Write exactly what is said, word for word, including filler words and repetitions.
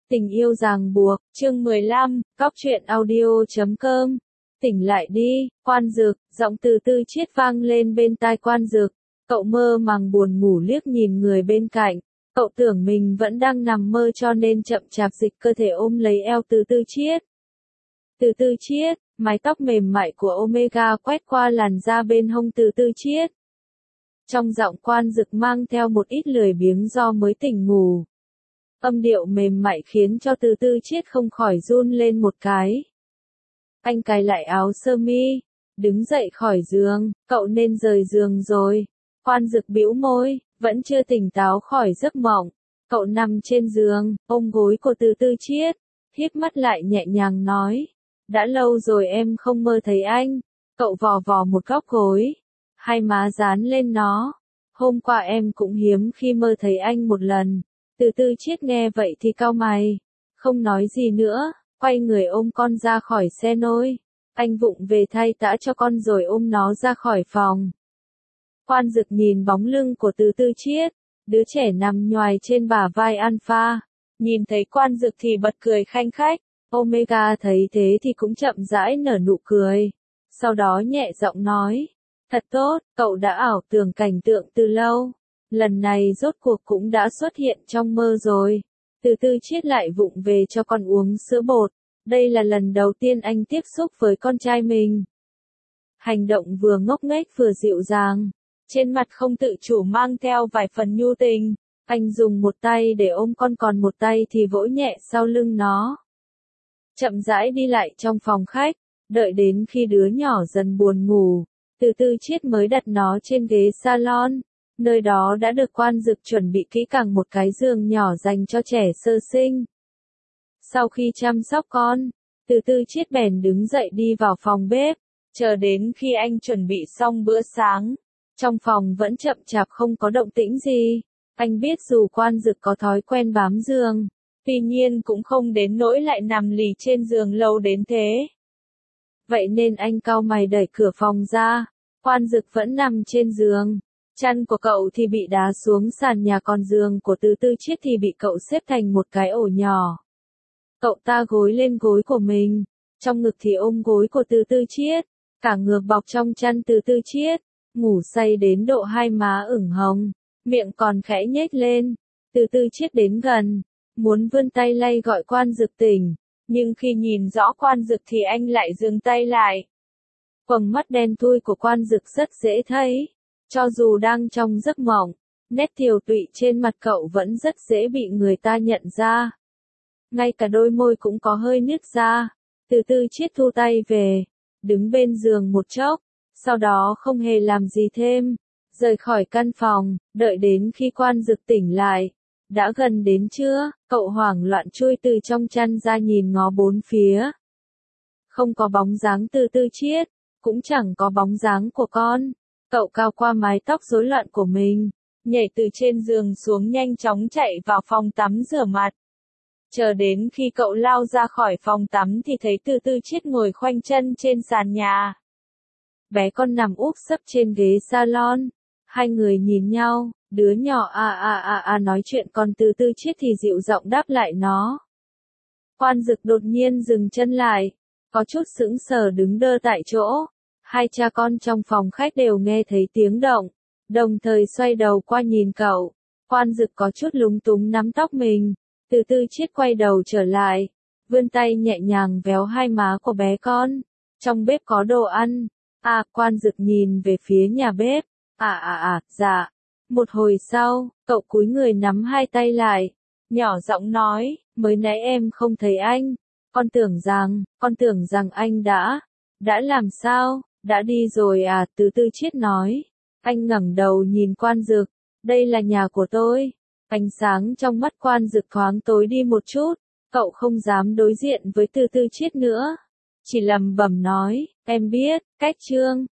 Tình yêu ràng buộc, chương mười lăm, Cóc truyện audio chấm com. Tỉnh lại đi, Quan Dực, giọng từ Tư Chiết vang lên bên tai Quan Dực. Cậu mơ màng buồn ngủ liếc nhìn người bên cạnh. Cậu tưởng mình vẫn đang nằm mơ cho nên chậm chạp dịch cơ thể ôm lấy eo từ Tư Chiết. Từ Tư Chiết, mái tóc mềm mại của Omega quét qua làn da bên hông từ Tư Chiết. Trong giọng Quan Dực mang theo một ít lười biếng do mới tỉnh ngủ. Âm điệu mềm mại khiến cho từ Tư Chiết không khỏi run lên một cái. Anh cài lại áo sơ mi, đứng dậy khỏi giường, cậu nên rời giường rồi. Quan Dực bĩu môi, vẫn chưa tỉnh táo khỏi giấc mộng. Cậu nằm trên giường, ôm gối của từ Tư Chiết, híp mắt lại nhẹ nhàng nói. Đã lâu rồi em không mơ thấy anh. Cậu vò vò một góc gối, hai má dán lên nó. Hôm qua em cũng hiếm khi mơ thấy anh một lần. Từ Tư Chiết nghe vậy thì cau mày, không nói gì nữa, quay người ôm con ra khỏi xe nôi. Anh vụng về thay tã cho con rồi ôm nó ra khỏi phòng. Quan Dực nhìn bóng lưng của Từ Tư Chiết, đứa trẻ nằm nhoài trên bả vai Alpha. Nhìn thấy Quan Dực thì bật cười khanh khách. Omega thấy thế thì cũng chậm rãi nở nụ cười. Sau đó nhẹ giọng nói, thật tốt, cậu đã ảo tưởng cảnh tượng từ lâu. Lần này rốt cuộc cũng đã xuất hiện trong mơ rồi. Từ Tư Chiết lại vụng về cho con uống sữa bột. Đây là lần đầu tiên anh tiếp xúc với con trai mình. Hành động vừa ngốc nghếch vừa dịu dàng. Trên mặt không tự chủ mang theo vài phần nhu tình. Anh dùng một tay để ôm con còn một tay thì vỗ nhẹ sau lưng nó. Chậm rãi đi lại trong phòng khách. Đợi đến khi đứa nhỏ dần buồn ngủ. Từ Tư Chiết mới đặt nó trên ghế salon. Nơi đó đã được Quan Dực chuẩn bị kỹ càng một cái giường nhỏ dành cho trẻ sơ sinh. Sau khi chăm sóc con, Từ Tư Chiết bèn đứng dậy đi vào phòng bếp, chờ đến khi anh chuẩn bị xong bữa sáng. Trong phòng vẫn chậm chạp không có động tĩnh gì. Anh biết dù Quan Dực có thói quen bám giường, tuy nhiên cũng không đến nỗi lại nằm lì trên giường lâu đến thế. Vậy nên anh cau mày đẩy cửa phòng ra, Quan Dực vẫn nằm trên giường. Chăn của cậu thì bị đá xuống sàn nhà, còn giường của Từ Tư Chiết thì bị cậu xếp thành một cái ổ nhỏ. Cậu ta gối lên gối của mình, trong ngực thì ôm gối của Từ Tư Chiết, cả ngược bọc trong chăn Từ Tư Chiết, ngủ say đến độ hai má ửng hồng, miệng còn khẽ nhếch lên. Từ Tư Chiết đến gần, muốn vươn tay lay gọi Quan Dực tỉnh, nhưng khi nhìn rõ Quan Dực thì anh lại dừng tay lại. Quầng mắt đen thui của Quan Dực rất dễ thấy. Cho dù đang trong giấc mộng, nét tiều tụy trên mặt cậu vẫn rất dễ bị người ta nhận ra. Ngay cả đôi môi cũng có hơi nứt ra. Từ Tư Chiết thu tay về, đứng bên giường một chốc, sau đó không hề làm gì thêm, rời khỏi căn phòng, đợi đến khi Quan Dực tỉnh lại. Đã gần đến trưa, cậu hoảng loạn chui từ trong chăn ra nhìn ngó bốn phía. Không có bóng dáng Từ Tư Chiết, cũng chẳng có bóng dáng của con. Cậu cao qua mái tóc rối loạn của mình, nhảy từ trên giường xuống nhanh chóng chạy vào phòng tắm rửa mặt. Chờ đến khi cậu lao ra khỏi phòng tắm thì thấy Từ Tư Chiết ngồi khoanh chân trên sàn nhà. Bé con nằm úp sấp trên ghế salon. Hai người nhìn nhau, đứa nhỏ a a a a nói chuyện còn Từ Tư Chiết thì dịu giọng đáp lại nó. Quan Dực đột nhiên dừng chân lại, có chút sững sờ đứng đơ tại chỗ. Hai cha con trong phòng khách đều nghe thấy tiếng động, đồng thời xoay đầu qua nhìn cậu. Quan Dực có chút lúng túng nắm tóc mình. Từ Tư Chiết quay đầu trở lại, vươn tay nhẹ nhàng véo hai má của bé con. Trong bếp có đồ ăn. À, Quan Dực nhìn về phía nhà bếp. À à à, dạ. Một hồi sau, cậu cúi người nắm hai tay lại, nhỏ giọng nói, mới nãy em không thấy anh. Con tưởng rằng, con tưởng rằng anh đã, đã làm sao? Đã đi rồi à, Từ Tư Chiết nói. Anh ngẩng đầu nhìn Quan Dực, đây là nhà của tôi. Ánh sáng trong mắt Quan Dực thoáng tối đi một chút, cậu không dám đối diện với Từ Tư Chiết nữa. Chỉ lẩm bẩm nói, em biết, cách chương.